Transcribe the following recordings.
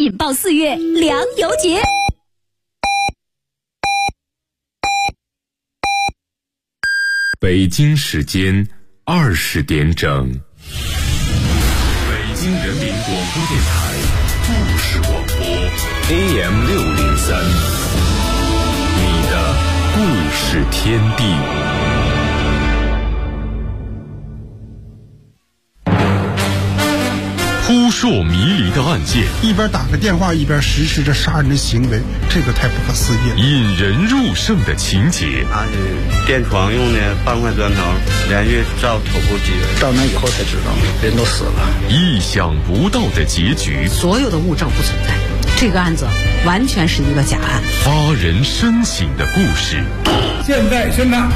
引爆4月粮油节。 北京时间20点整，北京人民广播电台故事广播 AM603，你的故事天地。扑朔迷离的案件， 一边打个电话一边实施着杀人的行为，这个太不可思议了。 引人入胜的情节， 他是垫床用的半块砖头，连续照头部击人， 到那以后才知道人都死了。 意想不到的结局， 所有的物证不存在，这个案子完全是一个假案。 发人深省的故事， 现在宣判，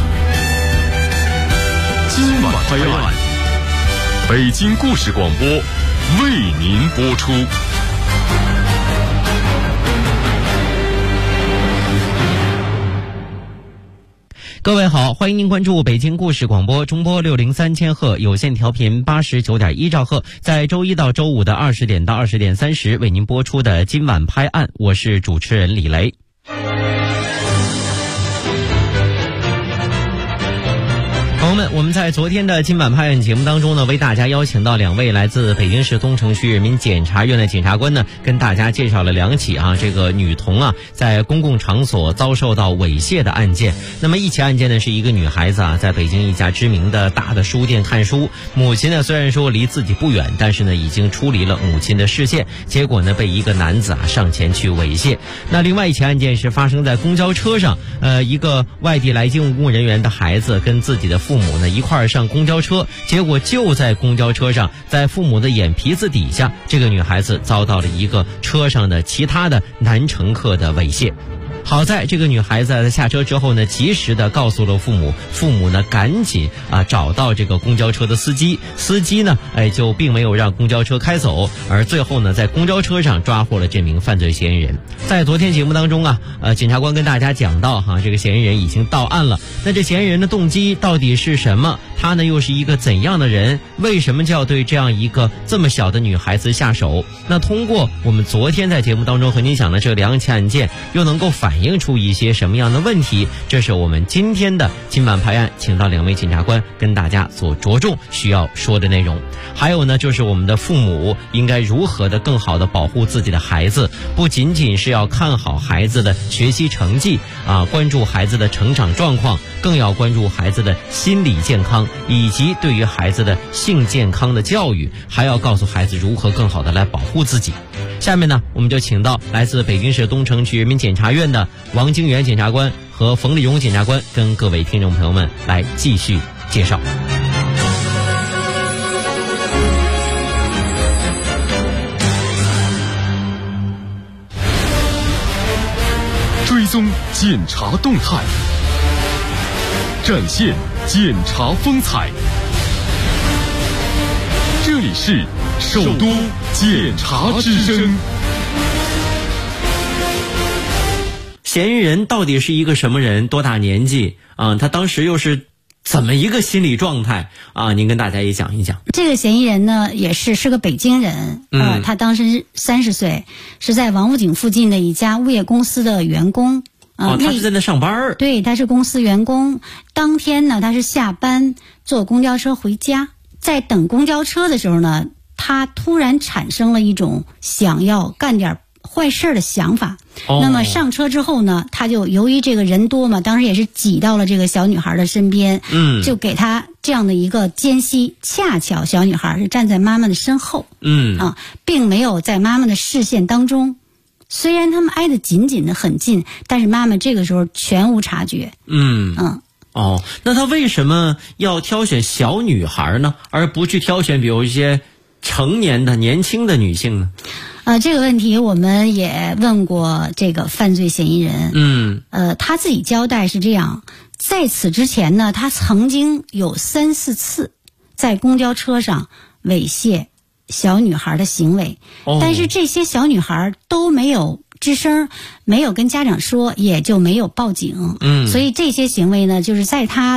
今晚拍案，北京故事广播为您播出。 各位好，欢迎您关注北京故事广播中波603千赫有线调频89.1兆赫，在周一到周五的20点到20点30为您播出的今晚拍案，我是主持人李雷。朋友们，我们在昨天的今晚拍案节目当中呢，为大家邀请到2位来自北京市东城区人民检察院的检察官呢，跟大家介绍了2起这个女童在公共场所遭受到猥亵的案件。那么一起案件呢，是一个女孩子在北京一家知名的大的书店看书，母亲呢虽然说离自己不远，但是呢已经出离了母亲的视线，结果呢被一个男子上前去猥亵。那另外一起案件是发生在公交车上，一个外地来京务工人员的孩子跟自己的父母呢一块儿上公交车，结果就在公交车上，在父母的眼皮子底下，这个女孩子遭到了一个车上的其他的男乘客的猥亵。好在这个女孩子在下车之后呢，及时的告诉了父母，父母呢赶紧找到这个公交车的司机呢就并没有让公交车开走，而最后呢在公交车上抓获了这名犯罪嫌疑人。在昨天节目当中检察官跟大家讲到这个嫌疑人已经到案了。那这嫌疑人的动机到底是什么？他呢又是一个怎样的人？为什么就要对这样一个这么小的女孩子下手？那通过我们昨天在节目当中和您讲的这2起案件，又能够反映出一些什么样的问题？这是我们今天的今晚拍案请到2位检察官跟大家所着重需要说的内容。还有呢，就是我们的父母应该如何的更好的保护自己的孩子，不仅仅是要看好孩子的学习成绩关注孩子的成长状况，更要关注孩子的心理健康，以及对于孩子的性健康的教育，还要告诉孩子如何更好的来保护自己。下面呢，我们就请到来自北京市东城区人民检察院的王京元检察官和冯立荣检察官跟各位听众朋友们来继续介绍。 追踪检察动态，展现检察风采。这里是首都检察之声。 嫌疑人到底是一个什么人？多大年纪他当时又是怎么一个心理状态您跟大家也讲一讲。 这个嫌疑人呢，也是个北京人，他当时30岁，是在王府井附近的一家物业公司的员工。 他是在那上班。 对，他是公司员工。当天呢，他是下班坐公交车回家，在等公交车的时候呢，他突然产生了一种想要干点坏事的想法。那么上车之后呢，他就由于这个人多嘛，当时也是挤到了这个小女孩的身边，就给她这样的一个间隙，恰巧小女孩是站在妈妈的身后，并没有在妈妈的视线当中。虽然他们挨得紧紧的很近，但是妈妈这个时候全无察觉。 那他为什么要挑选小女孩呢，而不去挑选比如一些成年的年轻的女性呢？ 这个问题我们也问过这个犯罪嫌疑人。他自己交代是这样，在此之前呢，他曾经有3-4次在公交车上猥亵小女孩的行为，但是这些小女孩都没有吱声，没有跟家长说，也就没有报警。所以这些行为呢，就是在他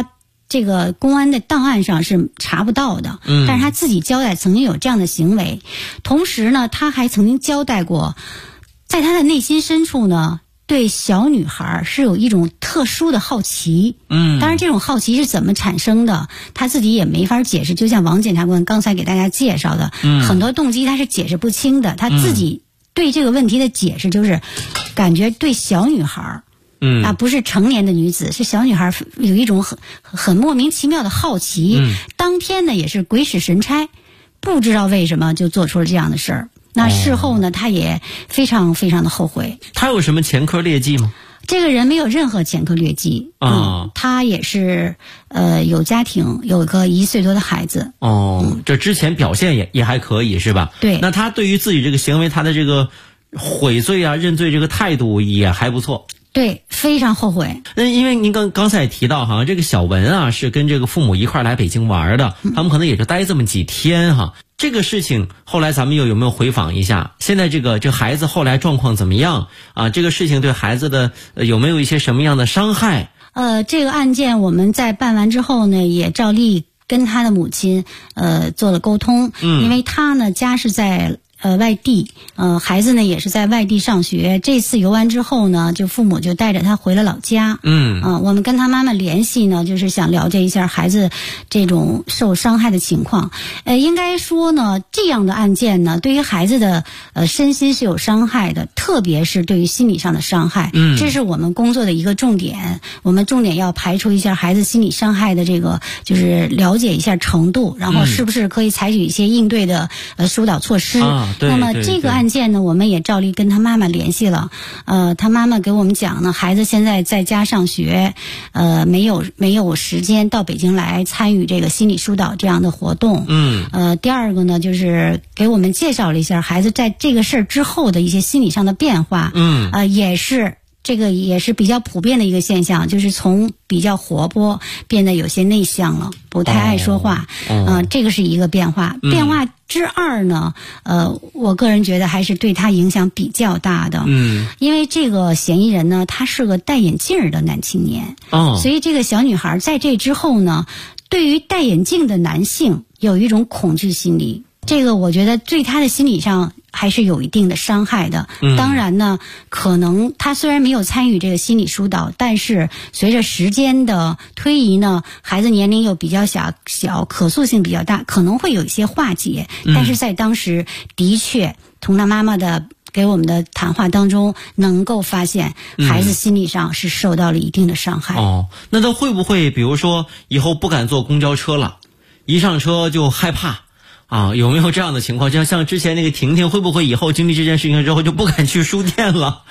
这个公安的档案上是查不到的，但是他自己交代曾经有这样的行为，同时呢，他还曾经交代过，在他的内心深处呢，对小女孩是有一种特殊的好奇。当然这种好奇是怎么产生的，他自己也没法解释。就像王检察官刚才给大家介绍的，很多动机他是解释不清的。他自己对这个问题的解释就是，感觉对小女孩。不是成年的女子，是小女孩，有一种很莫名其妙的好奇。当天呢也是鬼使神差，不知道为什么就做出了这样的事儿。那事后呢，他也非常非常的后悔。 他有什么前科劣迹吗？ 这个人没有任何前科劣迹他也是有家庭，有个1岁多的孩子。 这之前表现也还可以是吧？ 对。 那他对于自己这个行为，他的这个悔罪啊、认罪这个态度也还不错。 对，非常后悔。 因为您刚才也提到哈，这个小文啊是跟这个父母一块来北京玩的，他们可能也就待这么几天哈。这个事情后来咱们有没有回访一下？现在这孩子后来状况怎么样啊？这个事情对孩子的有没有一些什么样的伤害？ 这个案件我们在办完之后呢，也照例跟他的母亲做了沟通。因为他呢家是在外地，孩子呢也是在外地上学。这次游完之后呢，就父母就带着他回了老家。我们跟他妈妈联系呢，就是想了解一下孩子这种受伤害的情况。应该说呢，这样的案件呢，对于孩子的身心是有伤害的，特别是对于心理上的伤害。这是我们工作的一个重点。我们重点要排除一下孩子心理伤害的这个，就是了解一下程度，然后是不是可以采取一些应对的疏导措施。那么这个案件呢，我们也照例跟他妈妈联系了。他妈妈给我们讲呢，孩子现在在家上学，没有时间到北京来参与这个心理疏导这样的活动。第二个呢，就是给我们介绍了一下孩子在这个事儿之后的一些心理上的变化。这个也是比较普遍的一个现象，就是从比较活泼变得有些内向了，不太爱说话。这个是一个变化。变化之二呢，我个人觉得还是对他影响比较大的。因为这个嫌疑人呢，他是个戴眼镜的男青年。所以这个小女孩在这之后呢，对于戴眼镜的男性有一种恐惧心理。这个我觉得对他的心理上还是有一定的伤害的。当然呢，可能他虽然没有参与这个心理疏导，但是随着时间的推移呢，孩子年龄又比较小，可塑性比较大，可能会有一些化解。但是在当时的确从他妈妈的给我们的谈话当中能够发现孩子心理上是受到了一定的伤害。 那他会不会比如说以后不敢坐公交车了，一上车就害怕有没有这样的情况？就像之前那个婷婷，会不会以后经历这件事情之后就不敢去书店了？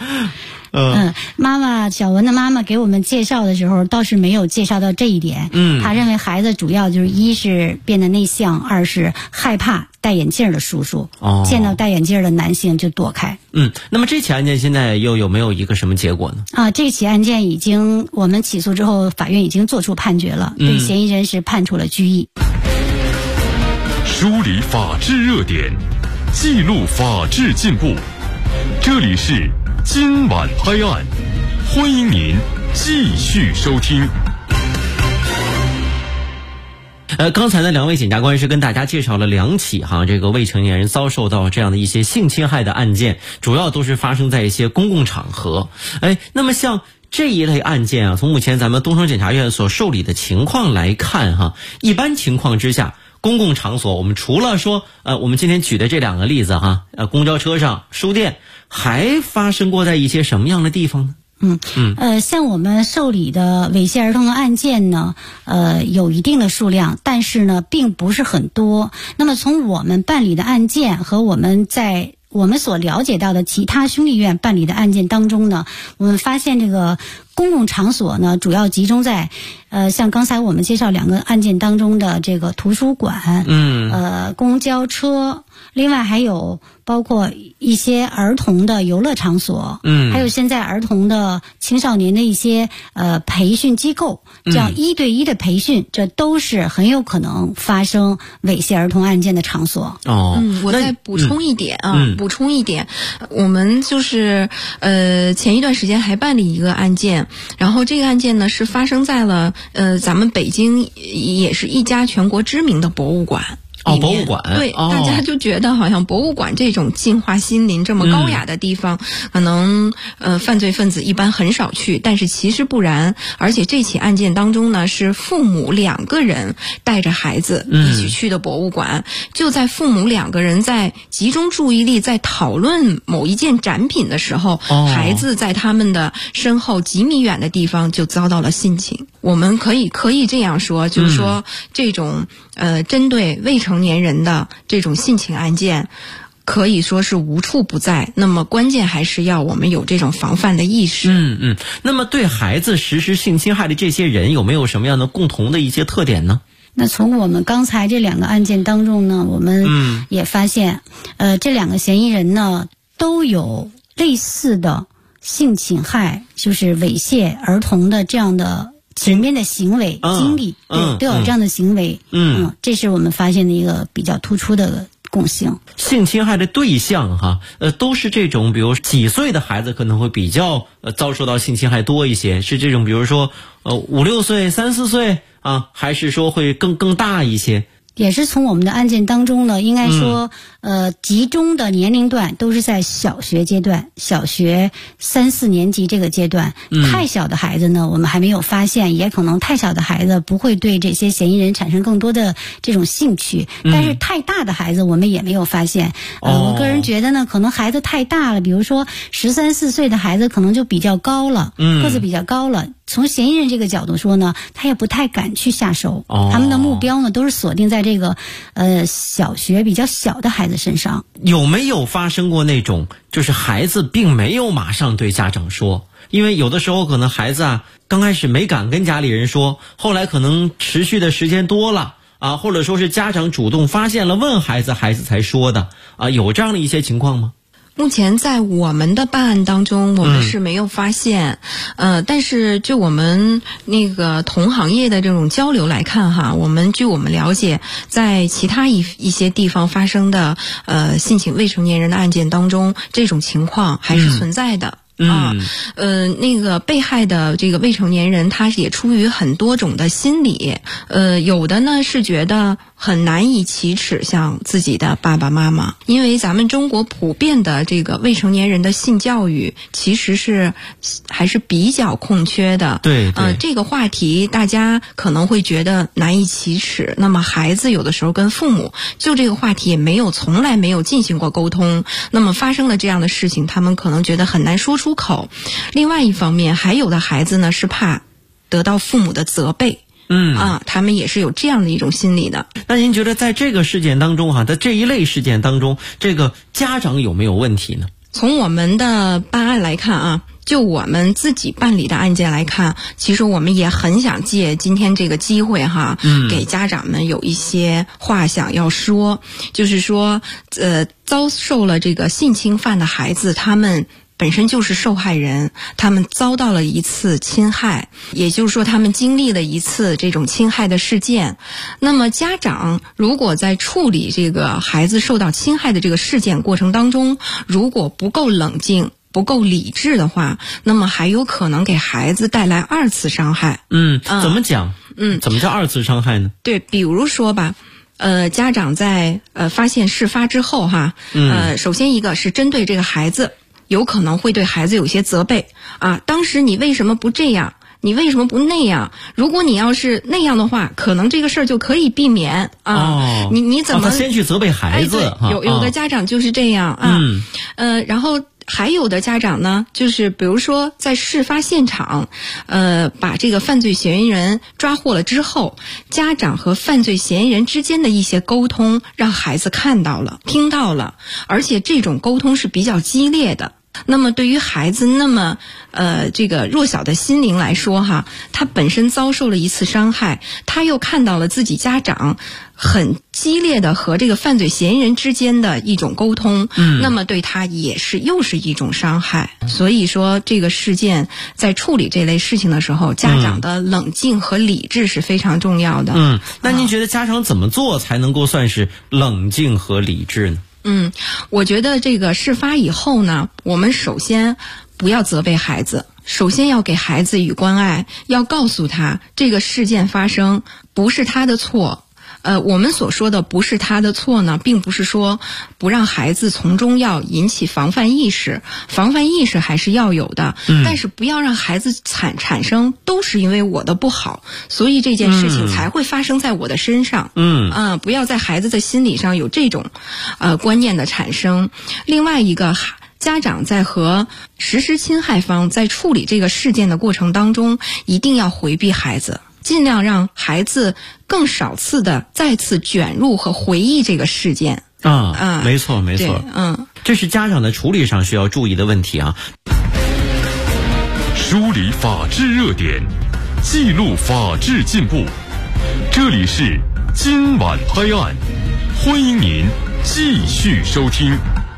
小文的妈妈给我们介绍的时候倒是没有介绍到这一点。她认为孩子主要就是一是变得内向，二是害怕戴眼镜的叔叔，见到戴眼镜的男性就躲开。 那么这起案件现在又有没有一个什么结果呢？ 这起案件我们起诉之后，法院已经作出判决了，对嫌疑人是判处了拘役。 梳理法治热点，记录法治进步。这里是今晚拍案，欢迎您继续收听。 刚才呢，两位检察官是跟大家介绍了2起这个未成年人遭受到这样的一些性侵害的案件，主要都是发生在一些公共场合。那么像这一类案件从目前咱们东城检察院所受理的情况来看一般情况之下，公共场所我们除了说我们今天举的这2个例子公交车上、书店，还发生过在一些什么样的地方呢？ 像我们受理的猥亵儿童的案件呢，有一定的数量，但是呢，并不是很多。那么从我们办理的案件和我们所了解到的其他兄弟院办理的案件当中呢，我们发现这个公共场所呢，主要集中在像刚才我们介绍2个案件当中的这个图书馆、公交车，另外还有包括一些儿童的游乐场所，还有现在儿童的青少年的一些培训机构，这样1对1的培训，这都是很有可能发生猥亵儿童案件的场所。 我再补充一点我们就是前一段时间还办理一个案件， 然后这个案件呢是发生在了咱们北京也是一家全国知名的博物馆。 博物馆对，大家就觉得好像博物馆这种净化心灵这么高雅的地方，可能犯罪分子一般很少去，但是其实不然。而且这起案件当中呢，是父母2个人带着孩子一起去的博物馆，就在父母2个人在集中注意力在讨论某一件展品的时候，孩子在他们的身后几米远的地方就遭到了性侵。我们可以这样说，就是说这种针对未成年人的这种性侵案件可以说是无处不在，那么关键还是要我们有这种防范的意识。 那么对孩子实施性侵害的这些人有没有什么样的共同的一些特点呢？ 那从我们刚才这2个案件当中呢，我们也发现这2个嫌疑人呢都有类似的性侵害，就是猥亵儿童的这样的前面的行为经历，对，都有这样的行为。这是我们发现的一个比较突出的共性。 性侵害的对象都是这种，比如几岁的孩子可能会比较遭受到性侵害多一些，是这种比如说5、6岁、3、4岁还是说会更大一些？ 也是从我们的案件当中呢，应该说集中的年龄段都是在小学阶段，小学3、4年级这个阶段。太小的孩子呢我们还没有发现，也可能太小的孩子不会对这些嫌疑人产生更多的这种兴趣，但是太大的孩子我们也没有发现。我个人觉得呢，可能孩子太大了，比如说13、14岁的孩子可能就比较高了，个子比较高了，从嫌疑人这个角度说呢，他也不太敢去下手，他们的目标呢都是锁定在这个小学比较小的孩子身上。 有没有发生过那种就是孩子并没有马上对家长说？因为有的时候可能孩子刚开始没敢跟家里人说，后来可能持续的时间多了或者说是家长主动发现了问孩子，孩子才说的有这样的一些情况吗？ 目前在我们的办案当中，我们是没有发现，但是就我们那个同行业的这种交流来看据我们了解，在其他一些地方发生的性侵未成年人的案件当中，这种情况还是存在的。那个被害的这个未成年人，他也出于很多种的心理，有的呢是觉得很难以启齿向自己的爸爸妈妈，因为咱们中国普遍的这个未成年人的性教育其实还是比较空缺的。 对， 这个话题大家可能会觉得难以启齿，那么孩子有的时候跟父母就这个话题也从来没有进行过沟通，那么发生了这样的事情，他们可能觉得很难说出口。另外一方面，还有的孩子呢是怕得到父母的责备，他们也是有这样的一种心理的。 那您觉得在这个事件当中在这一类事件当中，这个家长有没有问题呢？ 从我们的办案来看就我们自己办理的案件来看，其实我们也很想借今天这个机会给家长们有一些话想要说，就是说遭受了这个性侵犯的孩子，他们本身就是受害人，他们遭到了一次侵害，也就是说他们经历了一次这种侵害的事件。那么家长如果在处理这个孩子受到侵害的这个事件过程当中，如果不够冷静不够理智的话，那么还有可能给孩子带来2次伤害。 怎么讲？怎么叫2次伤害呢？ 对，比如说吧，家长在发现事发之后首先一个是针对这个孩子，有可能会对孩子有些责备当时你为什么不这样？你为什么不那样？如果你要是那样的话，可能这个事儿就可以避免你怎么他先去责备孩子？ 有的家长就是这样然后还有的家长呢，就是比如说在事发现场把这个犯罪嫌疑人抓获了之后，家长和犯罪嫌疑人之间的一些沟通让孩子看到了听到了，而且这种沟通是比较激烈的。那么对于孩子那么这个弱小的心灵来说他本身遭受了一次伤害，他又看到了自己家长很激烈的和这个犯罪嫌疑人之间的一种沟通，那么对他又是一种伤害。所以说这个事件在处理这类事情的时候，家长的冷静和理智是非常重要的。 那您觉得家长怎么做才能够算是冷静和理智呢？ 我觉得这个事发以后呢，我们首先不要责备孩子，首先要给孩子以关爱，要告诉他这个事件发生不是他的错。我们所说的不是他的错呢，并不是说不让孩子从中要引起防范意识，防范意识还是要有的，但是不要让孩子产生都是因为我的不好，所以这件事情才会发生在我的身上。不要在孩子的心理上有这种观念的产生。另外一个，家长在和实施侵害方在处理这个事件的过程当中，一定要回避孩子，尽量让孩子更少次的再次卷入和回忆这个事件。 没错没错，这是家长的处理上需要注意的问题啊。 梳理法治热点，记录法治进步，这里是今晚拍案，欢迎您继续收听。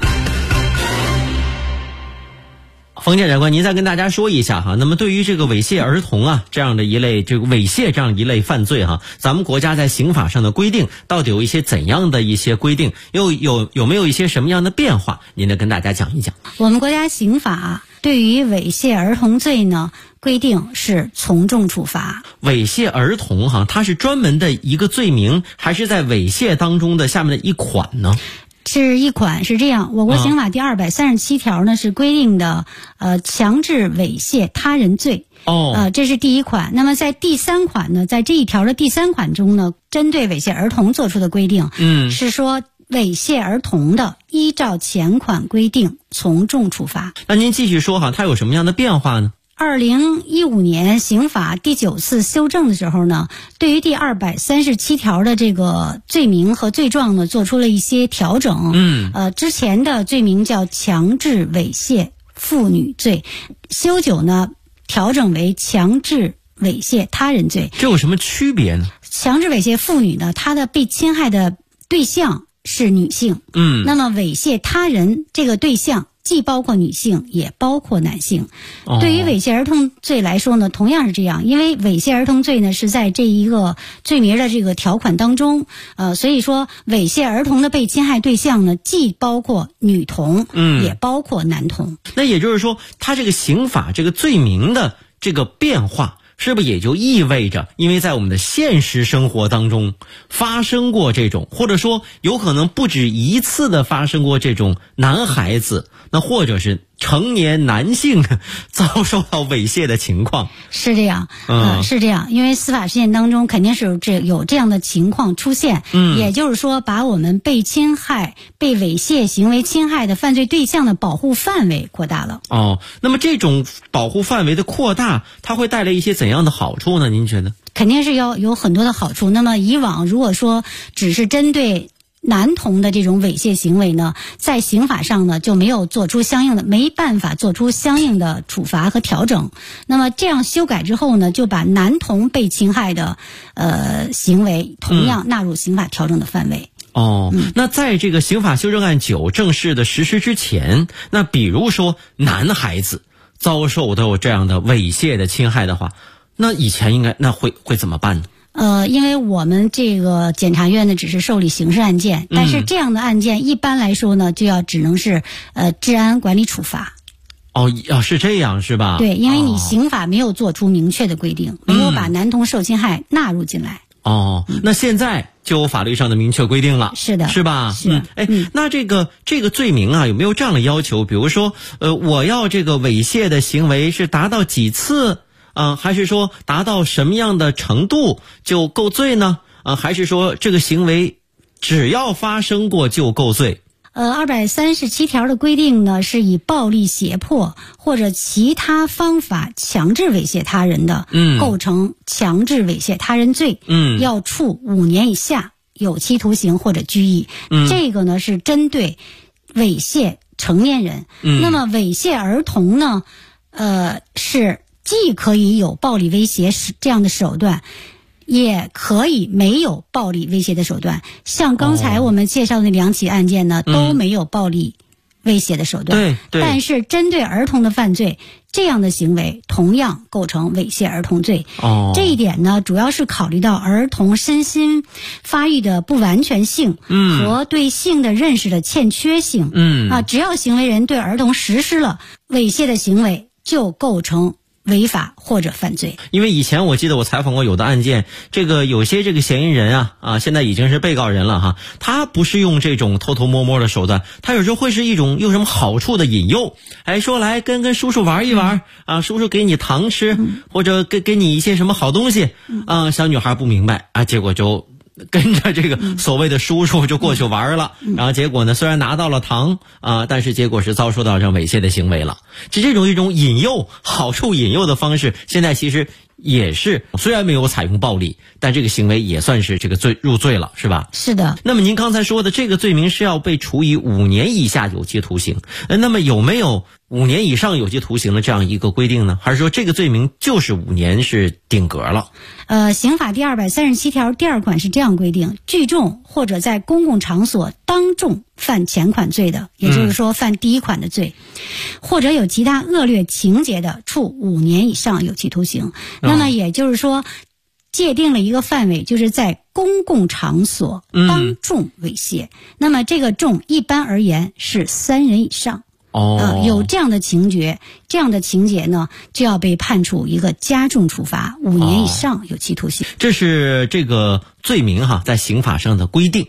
冯检察官，您再跟大家说一下哈。那么对于这个猥亵儿童啊这样的一类猥亵这样一类犯罪哈，咱们国家在刑法上的规定到底有一些怎样的一些规定，有没有一些什么样的变化？您得跟大家讲一讲。 我们国家刑法对于猥亵儿童罪呢，规定是从重处罚。 猥亵儿童哈，它是专门的一个罪名，还是在猥亵当中的下面的一款呢？ 是一款，是这样，我国刑法第237条呢是规定的强制猥亵他人罪。这是第一款。那么在第3款呢，在这一条的第3款中呢，针对猥亵儿童做出的规定，是说猥亵儿童的，依照前款规定从重处罚。 那您继续说哈，它有什么样的变化呢 ？2015年刑法第9次修正的时候呢，对于第237条的这个罪名和罪状呢，做出了一些调整。之前的罪名叫强制猥亵妇女罪，修9呢调整为强制猥亵他人罪。 这有什么区别呢？ 强制猥亵妇女呢，她的被侵害的对象是女性。那么猥亵他人这个对象既包括女性也包括男性。对于猥亵儿童罪来说呢，同样是这样，因为猥亵儿童罪呢是在这一个罪名的这个条款当中，所以说猥亵儿童的被侵害对象呢，既包括女童，也包括男童。 那也就是说，它这个刑法这个罪名的这个变化，是不是也就意味着，因为在我们的现实生活当中发生过这种，或者说有可能不止一次的发生过这种男孩子，那或者是成年男性遭受到猥亵的情况？ 是这样，是这样，因为司法实践当中肯定是有这样的情况出现。也就是说，把我们被侵害、被猥亵行为侵害的犯罪对象的保护范围扩大了。 那么这种保护范围的扩大，它会带来一些怎样的好处呢？您觉得？ 肯定是要有很多的好处。那么以往如果说只是针对男童的这种猥亵行为呢，在刑法上呢就没有做出相应的，没办法做出相应的处罚和调整。那么这样修改之后呢，就把男童被侵害的行为同样纳入刑法调整的范围。 那在这个刑法修正案9正式的实施之前，那比如说男孩子遭受到这样的猥亵的侵害的话，那以前应该会怎么办呢？ 因为我们这个检察院呢只是受理刑事案件，但是这样的案件一般来说呢，只能是治安管理处罚。 是这样是吧？ 对，因为你刑法没有做出明确的规定，没有把男童受侵害纳入进来。 那现在就有法律上的明确规定了。 是的， 是吧？ 是。 那这个罪名啊，有没有这样的要求？比如说，我要这个猥亵的行为是达到几次？还是说达到什么样的程度就够罪呢？还是说这个行为只要发生过就够罪 ？237条的规定呢，是以暴力胁迫或者其他方法强制猥亵他人的，构成强制猥亵他人罪，要处5年以下有期徒刑或者拘役。这个呢是针对猥亵成年人。那么猥亵儿童呢，是既可以有暴力威胁这样的手段，也可以没有暴力威胁的手段。像刚才我们介绍的2起案件呢，都没有暴力威胁的手段。 对。 但是针对儿童的犯罪， 这样的行为同样构成猥亵儿童罪。这一点呢，主要是考虑到儿童身心发育的不完全性，和对性的认识的欠缺性。只要行为人对儿童实施了猥亵的行为，就构成违法或者犯罪。 因为以前我记得我采访过有的案件，有些嫌疑人现在已经是被告人了哈，他不是用这种偷偷摸摸的手段，他有时候会是一种有什么好处的引诱，说来跟叔叔玩一玩叔叔给你糖吃，或者给你一些什么好东西小女孩不明白结果就跟着这个所谓的叔叔就过去玩了，然后结果呢，虽然拿到了糖但是结果是遭受到这样猥亵的行为了。这种一种引诱、好处引诱的方式，现在其实也是虽然没有采用暴力，但这个行为也算是这个入罪了，是吧？ 是的。 那么您刚才说的这个罪名是要被处以5年以下有期徒刑，那么有没有5年以上有期徒刑的这样一个规定呢？还是说这个罪名就是5年是顶格了？ 刑法第237条第2款是这样规定：聚众或者在公共场所当众犯前款罪的，也就是说犯第1款的罪，或者有其他恶劣情节的，处5年以上有期徒刑。那么也就是说，界定了一个范围，就是在公共场所当众猥亵。那么这个众一般而言是3人以上。有这样的情节，呢，就要被判处一个加重处罚5年以上有期徒刑。 这是这个罪名在刑法上的规定。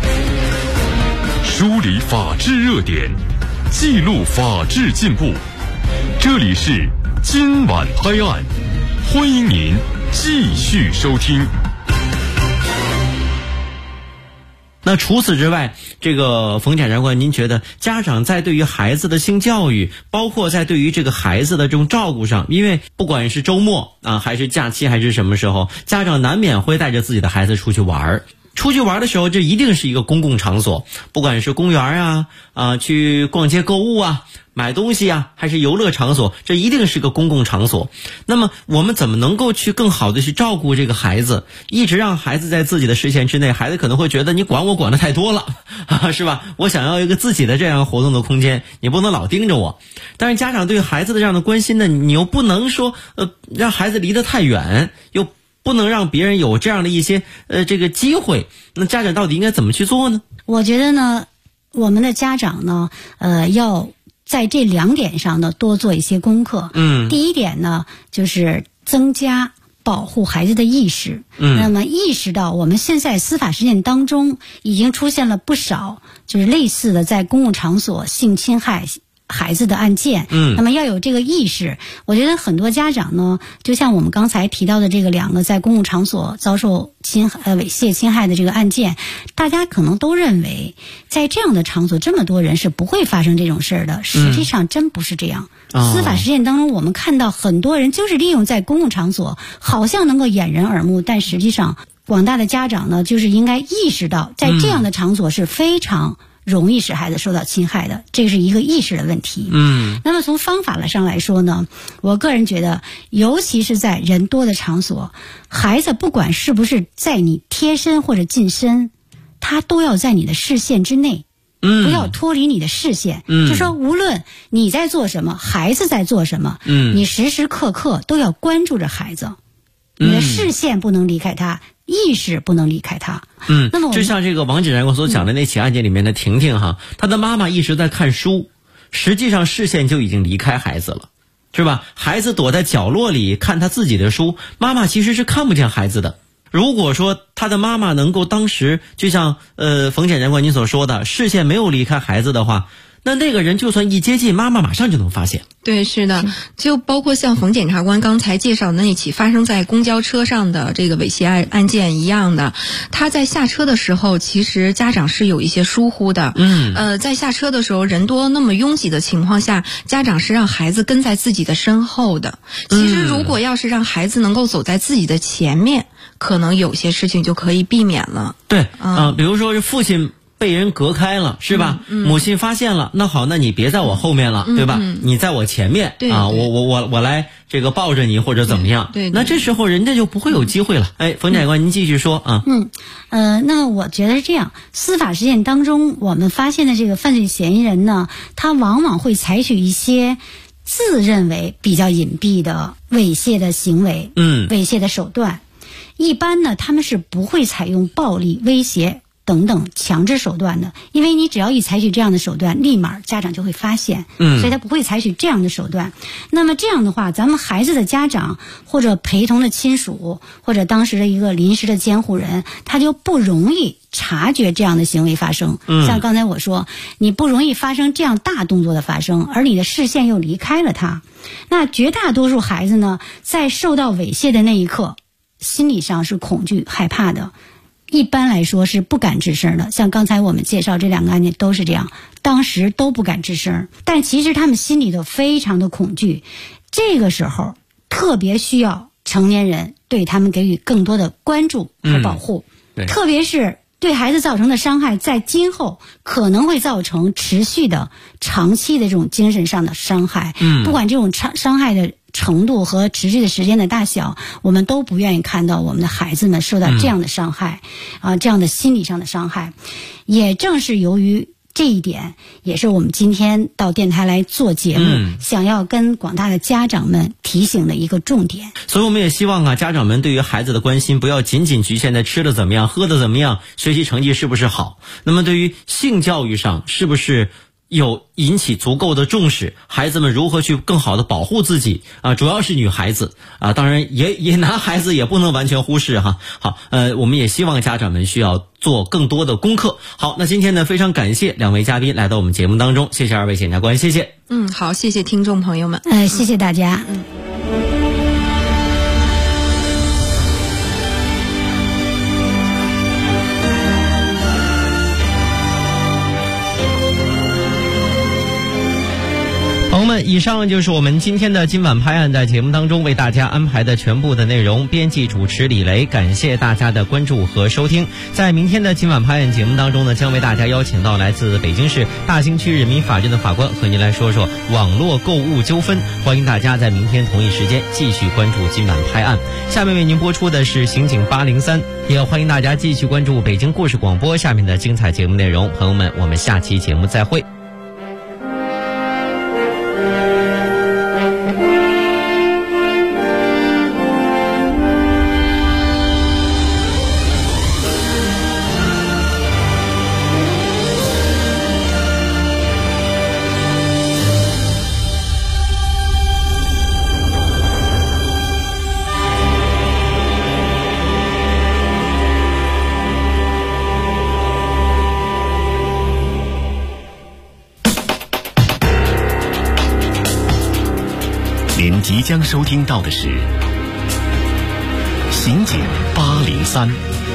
梳理法治热点，记录法治进步。这里是今晚拍案，欢迎您继续收听。 那除此之外，这个冯检察官，您觉得家长在对于孩子的性教育，包括在对于这个孩子的这种照顾上，因为不管是周末还是假期还是什么时候，家长难免会带着自己的孩子出去玩。出去玩的时候，这一定是一个公共场所，不管是公园去逛街购物买东西还是游乐场所，这一定是个公共场所。那么我们怎么能够去更好的去照顾这个孩子，一直让孩子在自己的视线之内？孩子可能会觉得你管我管得太多了是吧？我想要一个自己的这样活动的空间，你不能老盯着我。但是家长对孩子的这样的关心呢，你又不能说让孩子离得太远，又不能让别人有这样的一些这个机会。那家长到底应该怎么去做呢？ 我觉得呢，我们的家长呢要在这2点上呢多做一些功课。第一点呢，就是增加保护孩子的意识。那么意识到我们现在司法实践当中已经出现了不少就是类似的在公共场所性侵害孩子的案件。那么要有这个意识。我觉得很多家长呢，就像我们刚才提到的这个2个在公共场所遭受猥亵侵害的这个案件，大家可能都认为在这样的场所这么多人是不会发生这种事儿的。实际上真不是这样。司法实践当中我们看到很多人就是利用在公共场所好像能够掩人耳目，但实际上广大的家长呢，就是应该意识到在这样的场所是非常容易使孩子受到侵害的，这是一个意识的问题。那么从方法上来说呢，我个人觉得，尤其是在人多的场所，孩子不管是不是在你贴身或者近身，他都要在你的视线之内，不要脱离你的视线。就说无论你在做什么，孩子在做什么，你时时刻刻都要关注着孩子，你的视线不能离开他，意识不能离开他。那么就像这个王检察官所讲的那起案件里面的婷婷她的妈妈一直在看书，实际上视线就已经离开孩子了，是吧？孩子躲在角落里看他自己的书，妈妈其实是看不见孩子的。如果说他的妈妈能够当时就像冯检察官您所说的，视线没有离开孩子的话，那个人就算一接近，妈妈马上就能发现。 对，是的，就包括像冯检察官刚才介绍的那起发生在公交车上的这个猥亵案件一样的，他在下车的时候，其实家长是有一些疏忽的。在下车的时候人多那么拥挤的情况下，家长是让孩子跟在自己的身后的。其实如果要是让孩子能够走在自己的前面，可能有些事情就可以避免了。 对，比如说是父亲被人隔开了，是吧？母亲发现了，那好，那你别在我后面了，对吧？你在我前面我来这个抱着你或者怎么样？对，那这时候人家就不会有机会了。冯检察官您继续说啊。 那我觉得是这样，司法实践当中我们发现的这个犯罪嫌疑人呢，他往往会采取一些自认为比较隐蔽的猥亵的行为，猥亵的手段，一般呢他们是不会采用暴力、威胁等等强制手段的，因为你只要一采取这样的手段，立马家长就会发现，所以他不会采取这样的手段。那么这样的话，咱们孩子的家长或者陪同的亲属或者当时的一个临时的监护人，他就不容易察觉这样的行为发生。像刚才我说，你不容易发生这样大动作的发生，而你的视线又离开了他。那绝大多数孩子呢，在受到猥亵的那一刻，心理上是恐惧害怕的，一般来说是不敢吱声的。像刚才我们介绍这2个案件都是这样，当时都不敢吱声，但其实他们心里头非常的恐惧。这个时候特别需要成年人对他们给予更多的关注和保护，特别是对孩子造成的伤害，在今后可能会造成持续的长期的这种精神上的伤害。不管这种伤害的程度和持续的时间的大小，我们都不愿意看到我们的孩子们受到这样的伤害，这样的心理上的伤害。也正是由于这一点，也是我们今天到电台来做节目，想要跟广大的家长们提醒的一个重点。 所以我们也希望家长们对于孩子的关心不要仅仅局限在吃的怎么样、喝的怎么样、学习成绩是不是好。那么对于性教育上是不是有引起足够的重视，孩子们如何去更好的保护自己主要是女孩子当然也男孩子也不能完全忽视哈。好，我们也希望家长们需要做更多的功课。好，那今天呢，非常感谢2位嘉宾来到我们节目当中，谢谢2位检察官，谢谢。 好，谢谢听众朋友们。 谢谢大家。 朋友们，以上就是我们今天的今晚拍案在节目当中为大家安排的全部的内容。编辑主持李雷，感谢大家的关注和收听。在明天的今晚拍案节目当中呢，将为大家邀请到来自北京市大兴区人民法院的法官，和您来说说网络购物纠纷。欢迎大家在明天同一时间继续关注今晚拍案。下面为您播出的是刑警803，也欢迎大家继续关注北京故事广播下面的精彩节目内容。朋友们，我们下期节目再会。 您即将收听到的是刑警803。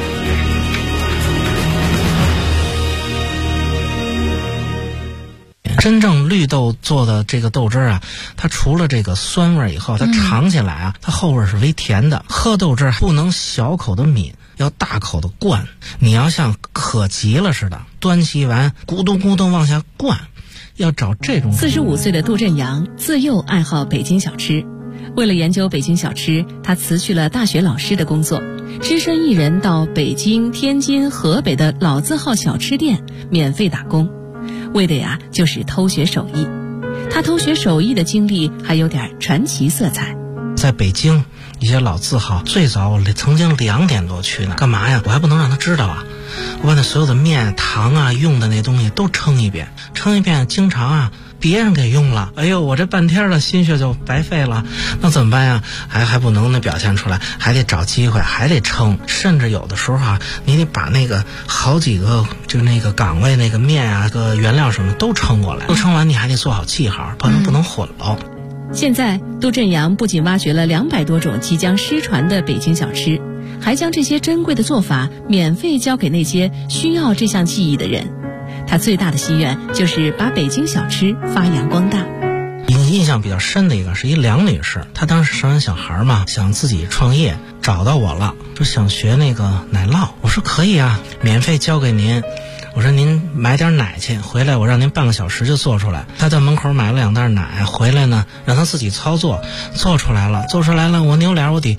真正绿豆做的这个豆汁啊，它除了这个酸味以后，它尝起来啊，它后味是微甜的。喝豆汁不能小口的抿，要大口的灌。你要像渴急了似的，端起碗咕咚咕咚往下灌。要找这种。 45岁的杜振阳自幼爱好北京小吃，为了研究北京小吃，他辞去了大学老师的工作，只身一人到北京、天津、河北的老字号小吃店免费打工，为的呀就是偷学手艺。他偷学手艺的经历还有点传奇色彩。 在北京一些老字号，最早我曾经2点多去呢，干嘛呀？我还不能让他知道啊！我把那所有的面、糖啊、用的那东西都称一遍，经常啊别人给用了，哎呦，我这半天的心血就白费了。那怎么办呀？还不能那表现出来，还得找机会，还得称，甚至有的时候啊，你得把那个好几个就那个岗位那个面啊、个原料什么都称过来，都称完你还得做好记号，不能混喽。 现在杜振阳不仅挖掘了200多种即将失传的北京小吃，还将这些珍贵的做法免费教给那些需要这项技艺的人。他最大的心愿就是把北京小吃发扬光大。 印象比较深的一个是一梁女士，她当时生完小孩嘛，想自己创业，找到我了，说想学那个奶酪。我说可以啊，免费教给您。我说您买点奶去，回来我让您半个小时就做出来。他在门口买了2袋奶，回来呢让他自己操作，做出来了，我扭脸我得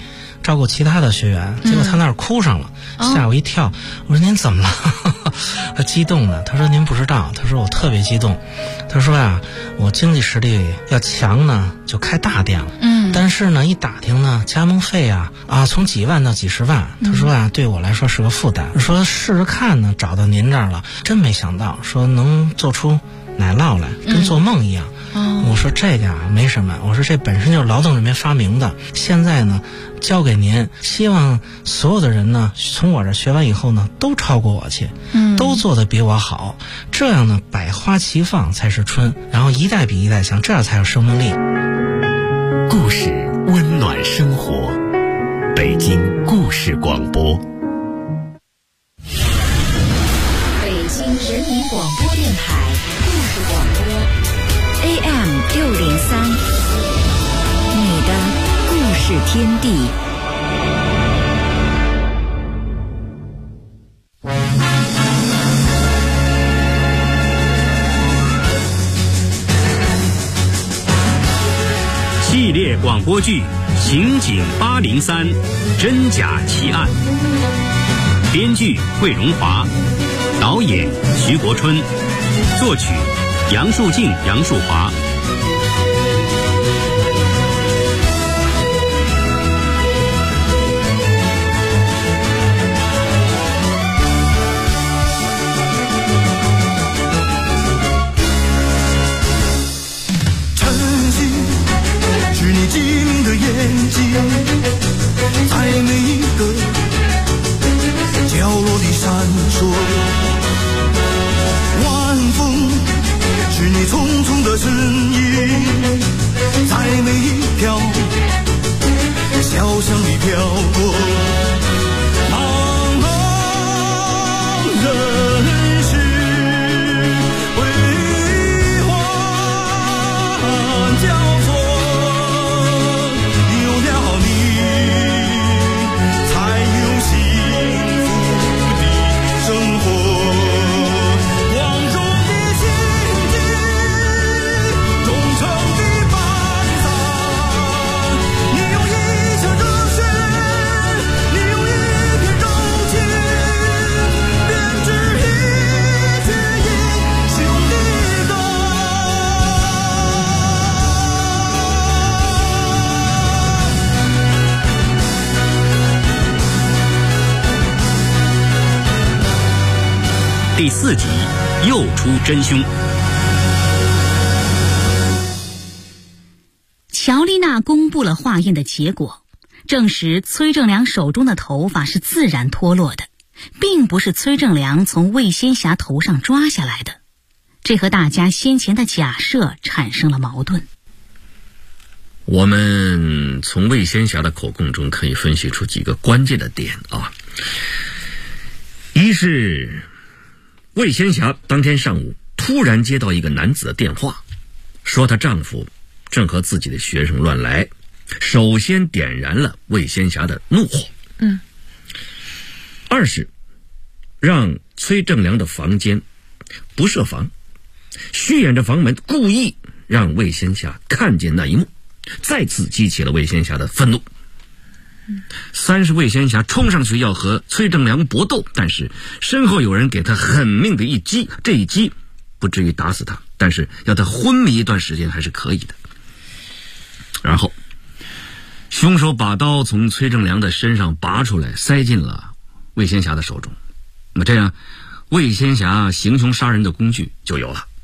照顾其他的学员，结果他那儿哭上了，吓我一跳。我说您怎么了？他激动的，他说您不知道，他说我特别激动，他说呀，我经济实力要强呢，就开大店了。但是呢，一打听呢，加盟费啊从几万到几十万，他说啊，对我来说是个负担。说试着看呢，找到您这儿了，真没想到，说能做出奶酪来，跟做梦一样。我说这个没什么，我说这本身就是劳动人民发明的，现在呢交给您，希望所有的人呢从我这学完以后呢都超过我去，都做得比我好，这样呢百花齐放才是春，然后一代比一代强，这样才有生命力。 故事温暖生活，北京故事广播， 北京人民广播电台故事广播 AM603，你的故事天地。 系列广播剧《刑警803真假奇案》，编剧桂荣华，导演徐国春，作曲杨树静、杨树华。 晶莹的眼睛，在每一个角落里闪烁。晚风是你匆匆的身影，在每一条小巷里飘过。茫茫人世，辉煌交错。 第4集又出真凶。 乔丽娜公布了化验的结果，证实崔正良手中的头发是自然脱落的，并不是崔正良从魏仙霞头上抓下来的。这和大家先前的假设产生了矛盾。 我们从魏仙霞的口供中可以分析出几个关键的点啊。一是魏仙霞当天上午突然接到一个男子的电话，说她丈夫正和自己的学生乱来，首先点燃了魏仙霞的怒火。二是让崔正良的房间不设防，虚掩着房门，故意让魏仙霞看见那一幕，再次激起了魏仙霞的愤怒。三是魏仙霞冲上去要和崔正良搏斗，但是身后有人给他狠命的一击，这一击不至于打死他，但是要他昏迷一段时间还是可以的。然后凶手把刀从崔正良的身上拔出来，塞进了魏仙霞的手中，那么这样魏仙霞行凶杀人的工具就有了。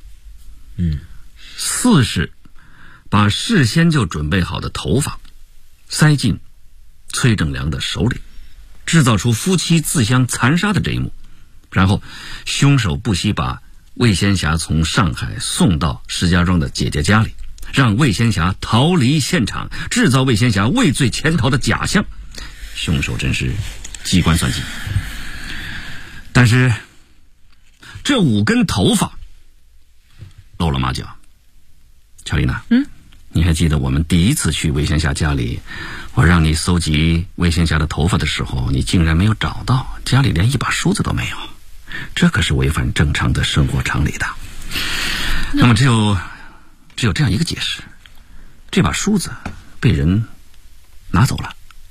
四是把事先就准备好的头发塞进崔正良的手里，制造出夫妻自相残杀的这一幕。然后凶手不惜把魏仙霞从上海送到石家庄的姐姐家里，让魏仙霞逃离现场，制造魏仙霞畏罪潜逃的假象。凶手真是机关算尽。但是这5根头发露了马脚。乔丽娜，你还记得我们第一次去魏仙霞家里，我让你搜集魏仙霞的头发的时候，你竟然没有找到，家里连一把梳子都没有，这可是违反正常的生活常理的。那么只有这样一个解释，这把梳子被人拿走了。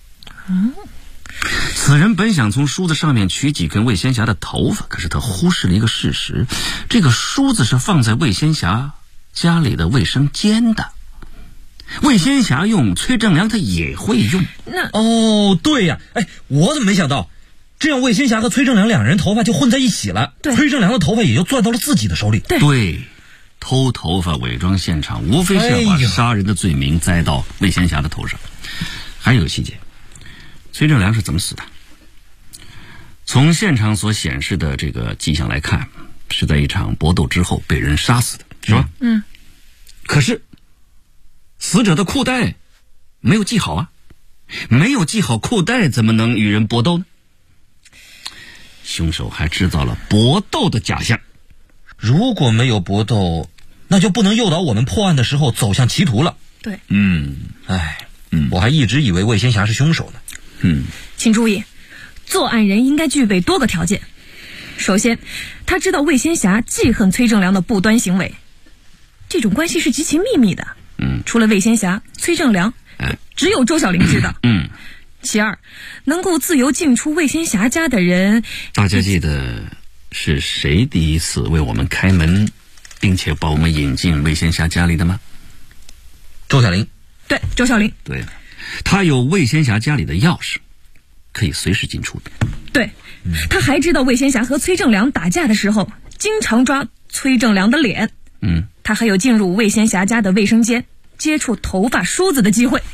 此人本想从梳子上面取几根魏仙霞的头发，可是他忽视了一个事实，这个梳子是放在魏仙霞家里的卫生间的。魏仙霞用，崔正良他也会用。 对呀，我怎么没想到，这样魏仙霞和崔正良两人头发就混在一起了，崔正良的头发也就攥到了自己的手里。 对，偷头发伪装现场，无非是要把杀人的罪名栽到魏仙霞的头上。还有个细节，崔正良是怎么死的？从现场所显示的这个迹象来看，是在一场搏斗之后被人杀死的，是吧？可是死者的裤带没有系好啊，没有系好裤带怎么能与人搏斗呢？凶手还制造了搏斗的假象。 如果没有搏斗，那就不能诱导我们破案的时候走向歧途了。 对， 我还一直以为魏仙霞是凶手呢。 请注意，作案人应该具备多个条件。首先，他知道魏仙霞记恨崔正良的不端行为，这种关系是极其秘密的。除了魏仙霞、崔正良，只有周小玲知道。其二，能够自由进出魏仙霞家的人， 大家记得是谁第一次为我们开门，并且把我们引进魏仙霞家里的吗？ 周小玲。 对，周小玲。 对了，他有魏仙霞家里的钥匙，可以随时进出的。 对，他还知道魏仙霞和崔正良打架的时候经常抓崔正良的脸。他还有进入魏仙霞家的卫生间接触头发梳子的机会。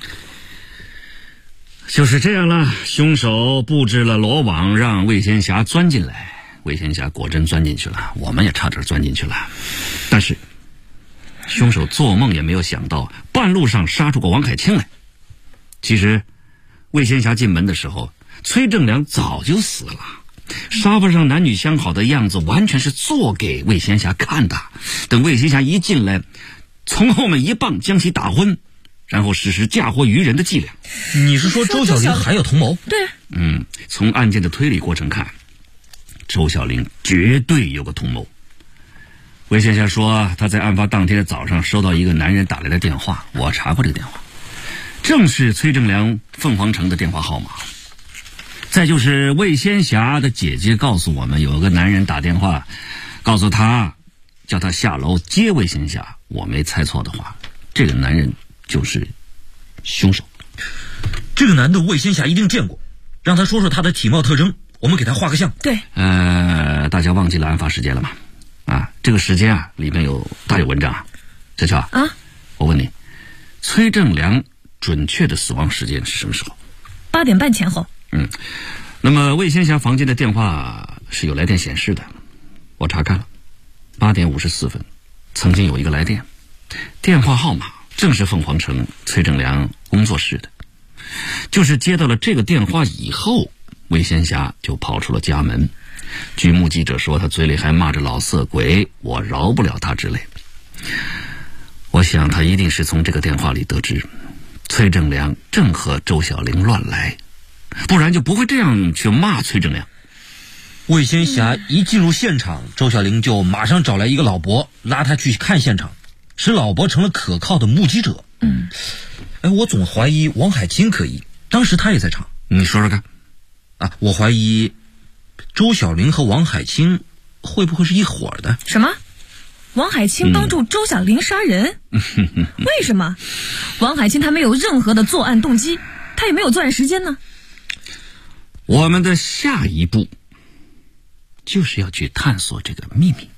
就是这样了，凶手布置了罗网让魏仙霞钻进来，魏仙霞果真钻进去了，我们也差点钻进去了。但是凶手做梦也没有想到半路上杀出个王海清来。其实魏仙霞进门的时候，崔正良早就死了，沙发上男女相好的样子完全是做给魏仙霞看的。等魏仙霞一进来，从后面一棒将其打昏，然后实施嫁祸于人的伎俩。 你是说周小玲还有同谋？ 对。 从案件的推理过程看，周小玲绝对有个同谋。魏仙霞说她在案发当天的早上收到一个男人打来的电话，我查过这个电话，正是崔正良凤凰城的电话号码。再就是魏仙霞的姐姐告诉我们，有个男人打电话告诉她，叫她下楼接魏仙霞。我没猜错的话，这个男人就是凶手。 这个男的魏仙霞一定见过，让他说说他的体貌特征，我们给他画个像。 对。 大家忘记了案发时间了吗？这个时间里面大有文章啊。小乔我问你，崔正良准确的死亡时间是什么时候？8点半前后。那么魏仙霞房间的电话是有来电显示的，我查看了，8点54分曾经有一个来电，电话号码正是凤凰城崔正良工作室的。就是接到了这个电话以后，魏仙霞就跑出了家门。据目击者说，他嘴里还骂着老色鬼，我饶不了他之类。我想他一定是从这个电话里得知崔正良正和周小玲乱来，不然就不会这样去骂崔正良。 魏仙霞一进入现场，周小玲就马上找来一个老伯拉他去看现场，使老伯成了可靠的目击者。我总怀疑王海清可疑，当时他也在场。 你说说看。 我怀疑周小玲和王海清会不会是一伙的？ 什么？王海清帮助周小玲杀人？为什么？王海清他没有任何的作案动机，他也没有作案时间呢。 我们的下一步就是要去探索这个秘密。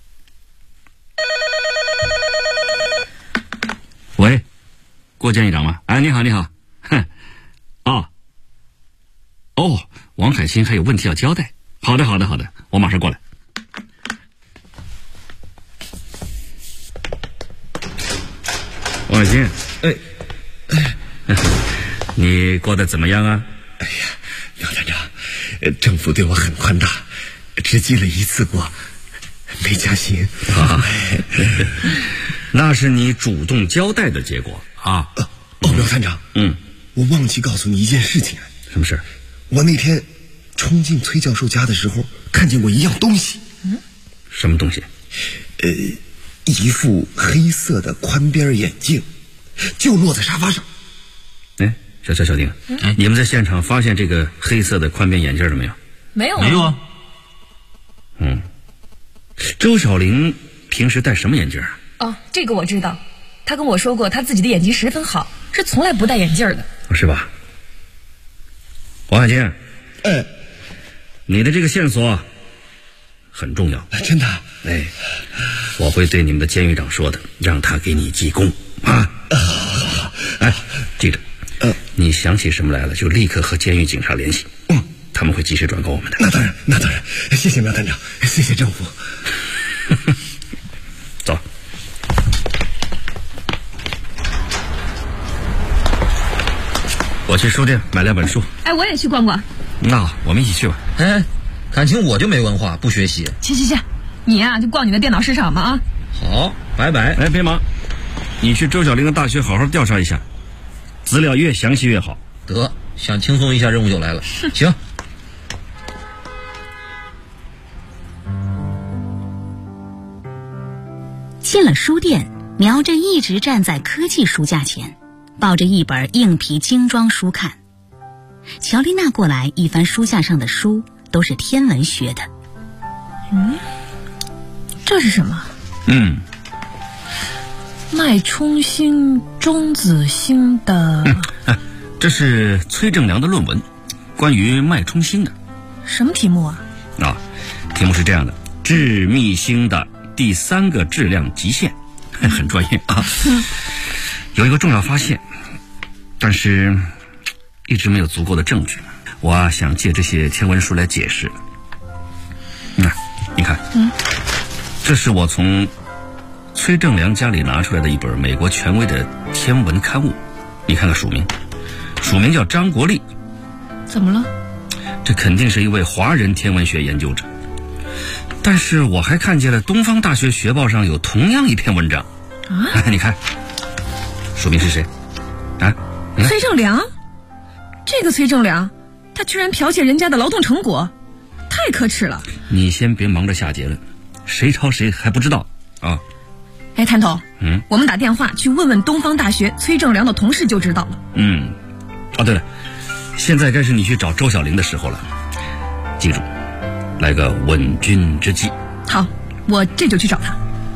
喂，郭建议长吗？你好，你好。王海清还有问题要交代。好的，我马上过来。王海清，你过得怎么样啊？ 苗团长，政府对我很宽大，只记了1次过，没加薪。 那是你主动交代的结果啊。 苗团长，我忘记告诉你一件事情。 什么事？ 我那天冲进崔教授家的时候，看见过一样东西。 什么东西？ 一副黑色的宽边眼镜，就落在沙发上。 小丁，你们在现场发现这个黑色的宽边眼镜了没有？ 没有， 没有啊。 周小玲平时戴什么眼镜啊？ 哦，这个我知道，他跟我说过，他自己的眼睛十分好，是从来不戴眼镜的。 是吧？王海清，你的这个线索很重要， 真的。 我会对你们的监狱长说的，让他给你记功啊。记着，你想起什么来了，就立刻和监狱警察联系。他们会及时转告我们的。 那当然，谢谢苗探长，谢谢政府。 走。我去书店买2本书。 我也去逛逛。 那我们一起去吧。 感情我就没文化，不学习。 行，你呀就逛你的电脑市场吧啊。 好，拜拜。 别忙，你去周小玲的大学好好调查一下，资料越详细越好。 得，想轻松一下任务就来了。行。 进了书店，苗振一直站在科技书架前，抱着一本硬皮精装书看。乔丽娜过来一翻书架上的书，都是天文学的。 这是什么？脉冲星、中子星的。 这是崔正良的论文，关于脉冲星的。 什么题目啊？ 题目是这样的：致密星的第3个质量极限。很专业啊。有一个重要发现，但是一直没有足够的证据。我想借这些天文书来解释。你看，这是我从崔正良家里拿出来的一本美国权威的天文刊物。你看看署名叫张国立。 怎么了？ 这肯定是一位华人天文学研究者。但是我还看见了东方大学学报上有同样一篇文章。你看署名是谁？ 崔正良。这个崔正良，他居然剽窃人家的劳动成果，太可耻了。 你先别忙着下结论，谁抄谁还不知道啊。 探头，我们打电话去问问东方大学崔正良的同事就知道了。 对了，现在该是你去找周小玲的时候了，记住，来个稳军之计。 好，我这就去找他。